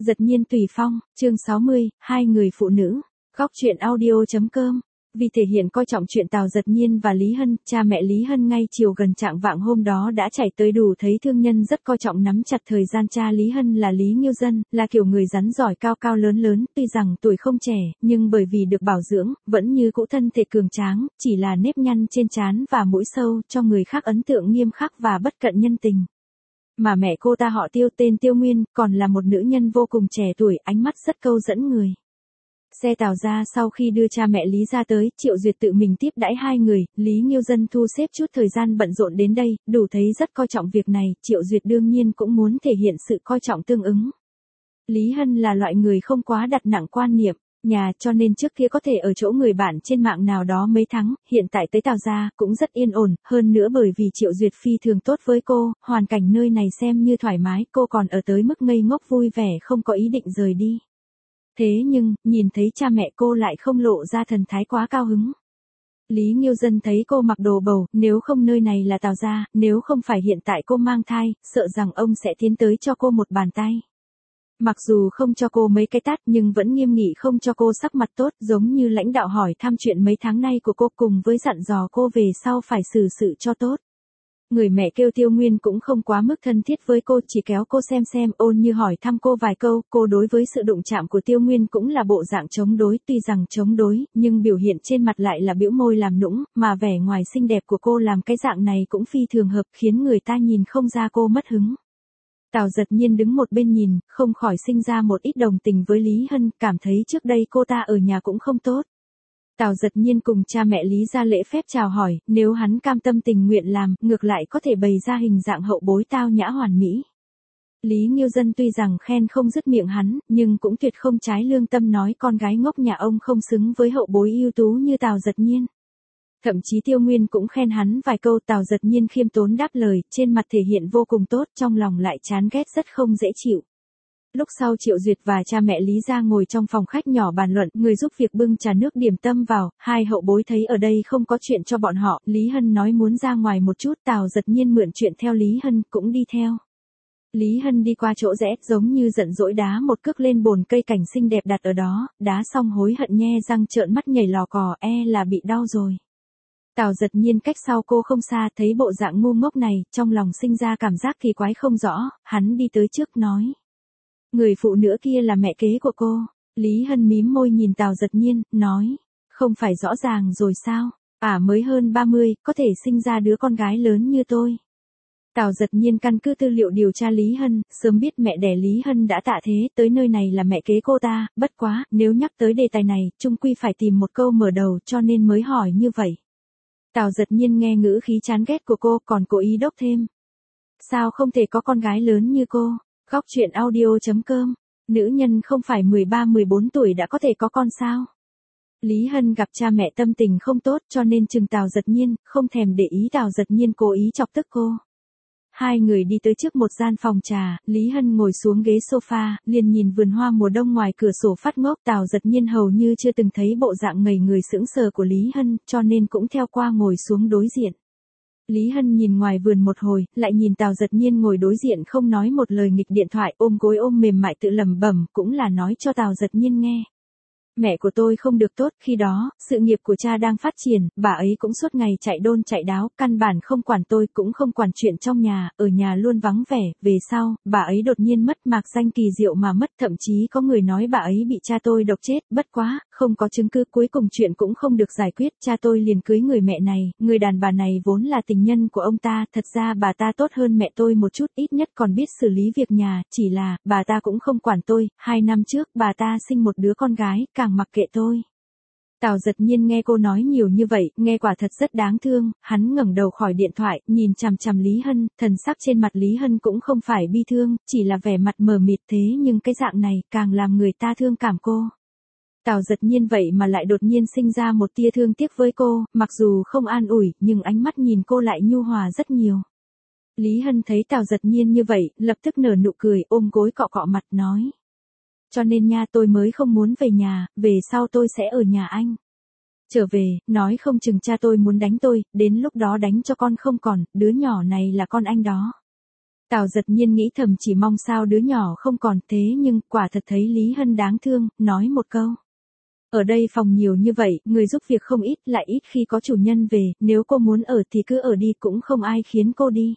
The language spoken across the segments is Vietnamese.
Giật nhiên tùy phong, chương 60, hai người phụ nữ. Góc truyện audio.com. Vì thể hiện coi trọng chuyện Tào Giật Nhiên và Lý Hân, cha mẹ Lý Hân ngay chiều gần trạng vạng hôm đó đã chạy tới đủ thấy thương nhân rất coi trọng nắm chặt thời gian. Cha Lý Hân là Lý Nghiêu Dân, là kiểu người rắn giỏi cao cao lớn lớn, tuy rằng tuổi không trẻ, nhưng bởi vì được bảo dưỡng, vẫn như cũ thân thể cường tráng, chỉ là nếp nhăn trên trán và mũi sâu, cho người khác ấn tượng nghiêm khắc và bất cận nhân tình. Mà mẹ cô ta họ Tiêu, tên Tiêu Nguyên, còn là một nữ nhân vô cùng trẻ tuổi, ánh mắt rất câu dẫn người. Xe Tào ra sau khi đưa cha mẹ Lý ra tới, Triệu Duyệt tự mình tiếp đãi hai người, Lý Nghiêu Dân thu xếp chút thời gian bận rộn đến đây, đủ thấy rất coi trọng việc này, Triệu Duyệt đương nhiên cũng muốn thể hiện sự coi trọng tương ứng. Lý Hân là loại người không quá đặt nặng quan niệm nhà, cho nên trước kia có thể ở chỗ người bạn trên mạng nào đó mấy tháng, hiện tại tới Tào gia cũng rất yên ổn, hơn nữa bởi vì Triệu Duyệt phi thường tốt với cô, hoàn cảnh nơi này xem như thoải mái, cô còn ở tới mức ngây ngốc vui vẻ không có ý định rời đi. Thế nhưng, nhìn thấy cha mẹ cô lại không lộ ra thần thái quá cao hứng. Lý Nghiêu Dân thấy cô mặc đồ bầu, nếu không nơi này là Tào gia, nếu không phải hiện tại cô mang thai, sợ rằng ông sẽ tiến tới cho cô một bàn tay. Mặc dù không cho cô mấy cái tát nhưng vẫn nghiêm nghị không cho cô sắc mặt tốt, giống như lãnh đạo hỏi thăm chuyện mấy tháng nay của cô cùng với dặn dò cô về sau phải xử sự cho tốt. Người mẹ kêu Tiêu Nguyên cũng không quá mức thân thiết với cô, chỉ kéo cô xem, ôn như hỏi thăm cô vài câu, cô đối với sự đụng chạm của Tiêu Nguyên cũng là bộ dạng chống đối, tuy rằng chống đối, nhưng biểu hiện trên mặt lại là bĩu môi làm nũng, mà vẻ ngoài xinh đẹp của cô làm cái dạng này cũng phi thường hợp, khiến người ta nhìn không ra cô mất hứng. Tào Giật Nhiên đứng một bên nhìn, không khỏi sinh ra một ít đồng tình với Lý Hân, cảm thấy trước đây cô ta ở nhà cũng không tốt. Tào Giật Nhiên cùng cha mẹ Lý ra lễ phép chào hỏi, nếu hắn cam tâm tình nguyện làm, ngược lại có thể bày ra hình dạng hậu bối tao nhã hoàn mỹ. Lý Nghiêu Dân tuy rằng khen không dứt miệng hắn, nhưng cũng tuyệt không trái lương tâm nói con gái ngốc nhà ông không xứng với hậu bối ưu tú như Tào Giật Nhiên. Thậm chí Tiêu Nguyên cũng khen hắn vài câu, Tào Giật Nhiên khiêm tốn đáp lời, trên mặt thể hiện vô cùng tốt, trong lòng lại chán ghét rất không dễ chịu. Lúc sau Triệu Duyệt và cha mẹ Lý ra ngồi trong phòng khách nhỏ bàn luận, người giúp việc bưng trà nước điểm tâm vào, hai hậu bối thấy ở đây không có chuyện cho bọn họ, Lý Hân nói muốn ra ngoài một chút, Tào Giật Nhiên mượn chuyện theo Lý Hân, cũng đi theo. Lý Hân đi qua chỗ rẽ, giống như giận dỗi đá một cước lên bồn cây cảnh xinh đẹp đặt ở đó, đá xong hối hận nhe răng trợn mắt nhảy lò cò, là bị đau rồi. Tào Giật Nhiên cách sau cô không xa, thấy bộ dạng ngu ngốc này, trong lòng sinh ra cảm giác kỳ quái không rõ, hắn đi tới trước nói. Người phụ nữ kia là mẹ kế của cô. Lý Hân mím môi nhìn Tào Giật Nhiên, nói. Không phải rõ ràng rồi sao? Mới hơn 30, có thể sinh ra đứa con gái lớn như tôi. Tào Giật Nhiên căn cứ tư liệu điều tra Lý Hân, sớm biết mẹ đẻ Lý Hân đã tạ thế, tới nơi này là mẹ kế cô ta, bất quá, nếu nhắc tới đề tài này, chung quy phải tìm một câu mở đầu cho nên mới hỏi như vậy. Tào Giật Nhiên nghe ngữ khí chán ghét của cô, còn cố ý đốc thêm. Sao không thể có con gái lớn như cô? Góc truyện audio.com. Nữ nhân không phải 13-14 tuổi đã có thể có con sao? Lý Hân gặp cha mẹ tâm tình không tốt cho nên chừng Tào Giật Nhiên, không thèm để ý Tào Giật Nhiên cố ý chọc tức cô. Hai người đi tới trước một gian phòng trà, Lý Hân ngồi xuống ghế sofa, liền nhìn vườn hoa mùa đông ngoài cửa sổ phát ngốc. Tào Giật Nhiên hầu như chưa từng thấy bộ dạng ngây người sững sờ của Lý Hân, cho nên cũng theo qua ngồi xuống đối diện. Lý Hân nhìn ngoài vườn một hồi, lại nhìn Tào Giật Nhiên ngồi đối diện không nói một lời nghịch điện thoại, ôm gối ôm mềm mại tự lẩm bẩm, cũng là nói cho Tào Giật Nhiên nghe. Mẹ của tôi không được tốt, khi đó, sự nghiệp của cha đang phát triển, bà ấy cũng suốt ngày chạy đôn chạy đáo, căn bản không quản tôi, cũng không quản chuyện trong nhà, ở nhà luôn vắng vẻ, về sau, bà ấy đột nhiên mất, mạc danh kỳ diệu mà mất, thậm chí có người nói bà ấy bị cha tôi độc chết, bất quá, không có chứng cứ, cuối cùng chuyện cũng không được giải quyết, cha tôi liền cưới người mẹ này, người đàn bà này vốn là tình nhân của ông ta, thật ra bà ta tốt hơn mẹ tôi một chút, ít nhất còn biết xử lý việc nhà, chỉ là, bà ta cũng không quản tôi, 2 năm trước, bà ta sinh một đứa con gái, càng mặc kệ tôi. Tào Giật Nhiên nghe cô nói nhiều như vậy, nghe quả thật rất đáng thương, hắn ngẩng đầu khỏi điện thoại, nhìn chằm chằm Lý Hân, thần sắc trên mặt Lý Hân cũng không phải bi thương, chỉ là vẻ mặt mờ mịt, thế nhưng cái dạng này càng làm người ta thương cảm cô. Tào Giật Nhiên vậy mà lại đột nhiên sinh ra một tia thương tiếc với cô, mặc dù không an ủi, nhưng ánh mắt nhìn cô lại nhu hòa rất nhiều. Lý Hân thấy Tào Giật Nhiên như vậy, lập tức nở nụ cười, ôm gối cọ cọ mặt nói. Cho nên nha, tôi mới không muốn về nhà, về sau tôi sẽ ở nhà anh. Trở về, nói không chừng cha tôi muốn đánh tôi, đến lúc đó đánh cho con không còn, đứa nhỏ này là con anh đó. Tào Giật Nhiên nghĩ thầm chỉ mong sao đứa nhỏ không còn, thế nhưng quả thật thấy Lý Hân đáng thương, nói một câu. Ở đây phòng nhiều như vậy, người giúp việc không ít, lại ít khi có chủ nhân về, nếu cô muốn ở thì cứ ở đi, cũng không ai khiến cô đi.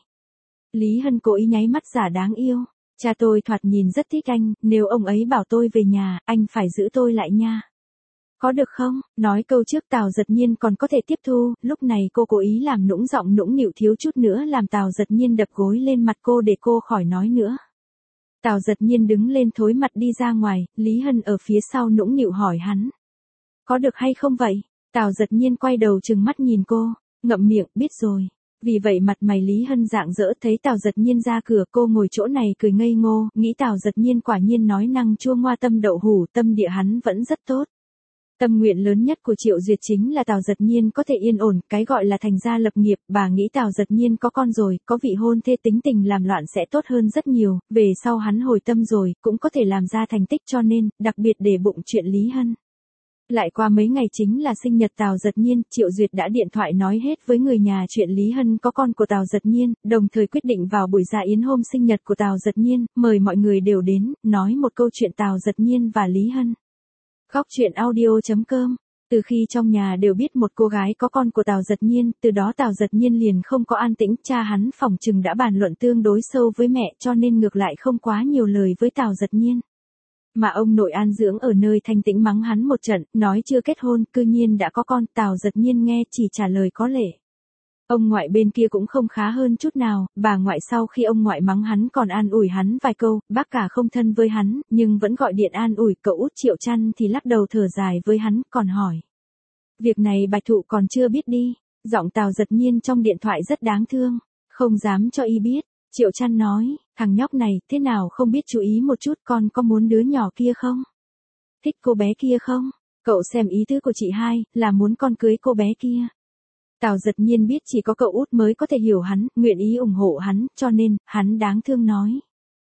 Lý Hân cố ý nháy mắt giả đáng yêu. Cha tôi thoạt nhìn rất thích anh, nếu ông ấy bảo tôi về nhà, anh phải giữ tôi lại nha. Có được không? Nói câu trước Tào Giật Nhiên còn có thể tiếp thu, lúc này cô cố ý làm nũng giọng nũng nịu thiếu chút nữa làm Tào Giật Nhiên đập gối lên mặt cô để cô khỏi nói nữa. Tào Giật Nhiên đứng lên thối mặt đi ra ngoài, Lý Hân ở phía sau nũng nịu hỏi hắn. Có được hay không vậy? Tào Giật Nhiên quay đầu trừng mắt nhìn cô, ngậm miệng, biết rồi. Vì vậy mặt mày Lý Hân rạng rỡ thấy Tào Giật Nhiên ra cửa, cô ngồi chỗ này cười ngây ngô, nghĩ Tào Giật Nhiên quả nhiên nói năng chua ngoa tâm đậu hủ, tâm địa hắn vẫn rất tốt. Tâm nguyện lớn nhất của Triệu Duyệt chính là Tào Giật Nhiên có thể yên ổn, cái gọi là thành gia lập nghiệp, bà nghĩ Tào Giật Nhiên có con rồi, có vị hôn thê tính tình làm loạn sẽ tốt hơn rất nhiều, về sau hắn hồi tâm rồi, cũng có thể làm ra thành tích cho nên, đặc biệt để bụng chuyện Lý Hân. Lại qua mấy ngày chính là sinh nhật Tào Giật Nhiên, Triệu Duyệt đã điện thoại nói hết với người nhà chuyện Lý Hân có con của Tào Giật Nhiên, đồng thời quyết định vào buổi dạ yến hôm sinh nhật của Tào Giật Nhiên, mời mọi người đều đến, nói một câu chuyện Tào Giật Nhiên và Lý Hân. Góc truyện audio.com. Từ khi trong nhà đều biết một cô gái có con của Tào Giật Nhiên, từ đó Tào Giật Nhiên liền không có an tĩnh, cha hắn phỏng chừng đã bàn luận tương đối sâu với mẹ cho nên ngược lại không quá nhiều lời với Tào Giật Nhiên. Mà ông nội an dưỡng ở nơi thanh tĩnh mắng hắn một trận, nói chưa kết hôn, cư nhiên đã có con, Tào Giật Nhiên nghe chỉ trả lời có lệ. Ông ngoại bên kia cũng không khá hơn chút nào, bà ngoại sau khi ông ngoại mắng hắn còn an ủi hắn vài câu, bác cả không thân với hắn, nhưng vẫn gọi điện an ủi, cậu út Triệu Chăn thì lắc đầu thở dài với hắn, còn hỏi. Việc này Bạch Thụ còn chưa biết đi, giọng Tào Giật Nhiên trong điện thoại rất đáng thương, không dám cho y biết. Triệu Chăn nói, thằng nhóc này, thế nào không biết chú ý một chút, con có muốn đứa nhỏ kia không? Thích cô bé kia không? Cậu xem ý tứ của chị hai, là muốn con cưới cô bé kia. Tào Giật Nhiên biết chỉ có cậu út mới có thể hiểu hắn, nguyện ý ủng hộ hắn, cho nên, hắn đáng thương nói.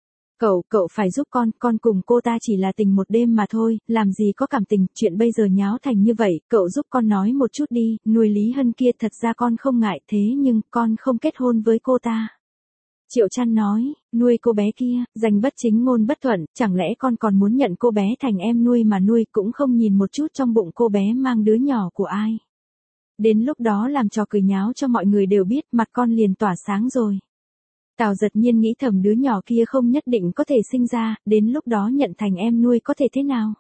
Cậu phải giúp con cùng cô ta chỉ là tình một đêm mà thôi, làm gì có cảm tình, chuyện bây giờ nháo thành như vậy, cậu giúp con nói một chút đi, nuôi Lý Hân kia thật ra con không ngại, thế nhưng, con không kết hôn với cô ta. Triệu Chăn nói, nuôi cô bé kia, danh bất chính ngôn bất thuận, chẳng lẽ con còn muốn nhận cô bé thành em nuôi mà nuôi, cũng không nhìn một chút trong bụng cô bé mang đứa nhỏ của ai. Đến lúc đó làm trò cười nháo cho mọi người đều biết, mặt con liền tỏa sáng rồi. Tào Giật Nhiên nghĩ thầm đứa nhỏ kia không nhất định có thể sinh ra, đến lúc đó nhận thành em nuôi có thể thế nào.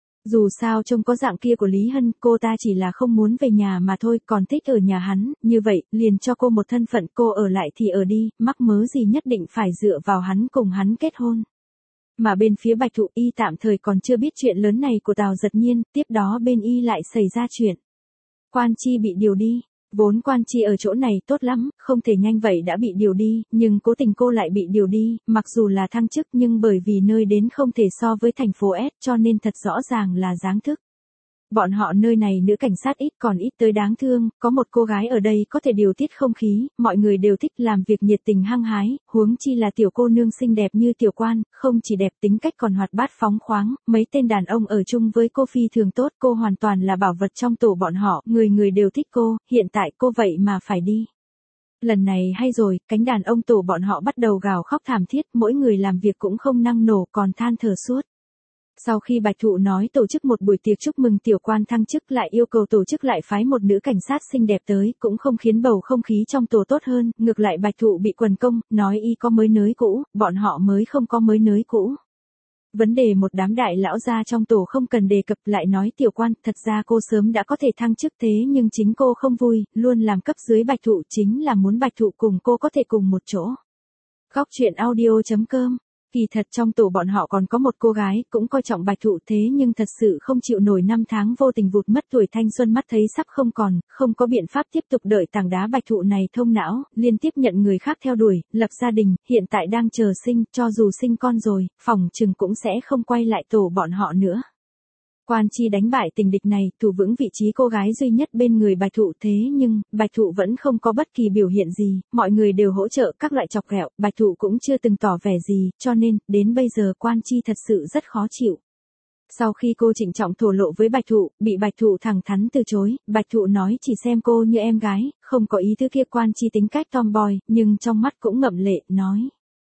Dù sao trông có dạng kia của Lý Hân, cô ta chỉ là không muốn về nhà mà thôi, còn thích ở nhà hắn, như vậy, liền cho cô một thân phận, cô ở lại thì ở đi, mắc mớ gì nhất định phải dựa vào hắn cùng hắn kết hôn. Mà bên phía Bạch Thụ y tạm thời còn chưa biết chuyện lớn này của Tào Giật Nhiên, tiếp đó bên y lại xảy ra chuyện. Quan Chi bị điều đi. Vốn Quan Chi ở chỗ này tốt lắm, không thể nhanh vậy đã bị điều đi, nhưng cố tình cô lại bị điều đi, mặc dù là thăng chức nhưng bởi vì nơi đến không thể so với thành phố S cho nên thật rõ ràng là giáng thức. Bọn họ nơi này nữ cảnh sát ít còn ít tới đáng thương, có một cô gái ở đây có thể điều tiết không khí, mọi người đều thích làm việc nhiệt tình hăng hái, huống chi là tiểu cô nương xinh đẹp như Tiểu Quan, không chỉ đẹp tính cách còn hoạt bát phóng khoáng, mấy tên đàn ông ở chung với cô phi thường tốt, cô hoàn toàn là bảo vật trong tổ bọn họ, người người đều thích cô, hiện tại cô vậy mà phải đi. Lần này hay rồi, cánh đàn ông tổ bọn họ bắt đầu gào khóc thảm thiết, mỗi người làm việc cũng không năng nổ còn than thở suốt. Sau khi Bạch Thụ nói tổ chức một buổi tiệc chúc mừng Tiểu Quan thăng chức lại yêu cầu tổ chức lại phái một nữ cảnh sát xinh đẹp tới, cũng không khiến bầu không khí trong tổ tốt hơn, ngược lại Bạch Thụ bị quần công, nói y có mới nới cũ, bọn họ mới không có mới nới cũ. Vấn đề một đám đại lão gia trong tổ không cần đề cập, lại nói Tiểu Quan, thật ra cô sớm đã có thể thăng chức thế nhưng chính cô không vui, luôn làm cấp dưới Bạch Thụ chính là muốn Bạch Thụ cùng cô có thể cùng một chỗ. Góc truyện audio.com. Kỳ thật trong tổ bọn họ còn có một cô gái, cũng coi trọng Bạch Thụ thế nhưng thật sự không chịu nổi năm tháng vô tình vụt mất tuổi thanh xuân, mắt thấy sắp không còn, không có biện pháp tiếp tục đợi tảng đá Bạch Thụ này thông não, liên tiếp nhận người khác theo đuổi, lập gia đình, hiện tại đang chờ sinh, cho dù sinh con rồi, phỏng chừng cũng sẽ không quay lại tổ bọn họ nữa. Quan Chi đánh bại tình địch này, thủ vững vị trí cô gái duy nhất bên người Bạch Thụ thế nhưng, Bạch Thụ vẫn không có bất kỳ biểu hiện gì, mọi người đều hỗ trợ các loại chọc ghẹo, Bạch Thụ cũng chưa từng tỏ vẻ gì, cho nên, đến bây giờ Quan Chi thật sự rất khó chịu. Sau khi cô trịnh trọng thổ lộ với Bạch Thụ, bị Bạch Thụ thẳng thắn từ chối, Bạch Thụ nói chỉ xem cô như em gái, không có ý thứ kia. Quan Chi tính cách tomboy, nhưng trong mắt cũng ngậm lệ, nói.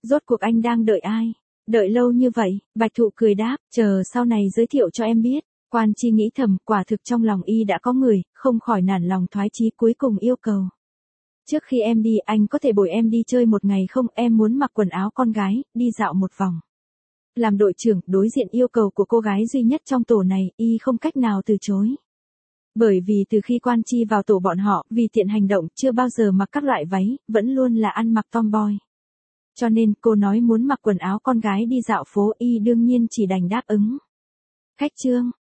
Rốt cuộc anh đang đợi ai? Đợi lâu như vậy, Bạch Thụ cười đáp, chờ sau này giới thiệu cho em biết. Quan Chi nghĩ thầm, quả thực trong lòng y đã có người, không khỏi nản lòng thoái chí cuối cùng yêu cầu. Trước khi em đi, anh có thể bồi em đi chơi một ngày không? Em muốn mặc quần áo con gái, đi dạo một vòng. Làm đội trưởng, đối diện yêu cầu của cô gái duy nhất trong tổ này, y không cách nào từ chối. Bởi vì từ khi Quan Chi vào tổ bọn họ, vì tiện hành động, chưa bao giờ mặc các loại váy, vẫn luôn là ăn mặc tomboy. Cho nên, cô nói muốn mặc quần áo con gái đi dạo phố, y đương nhiên chỉ đành đáp ứng. Khách trương,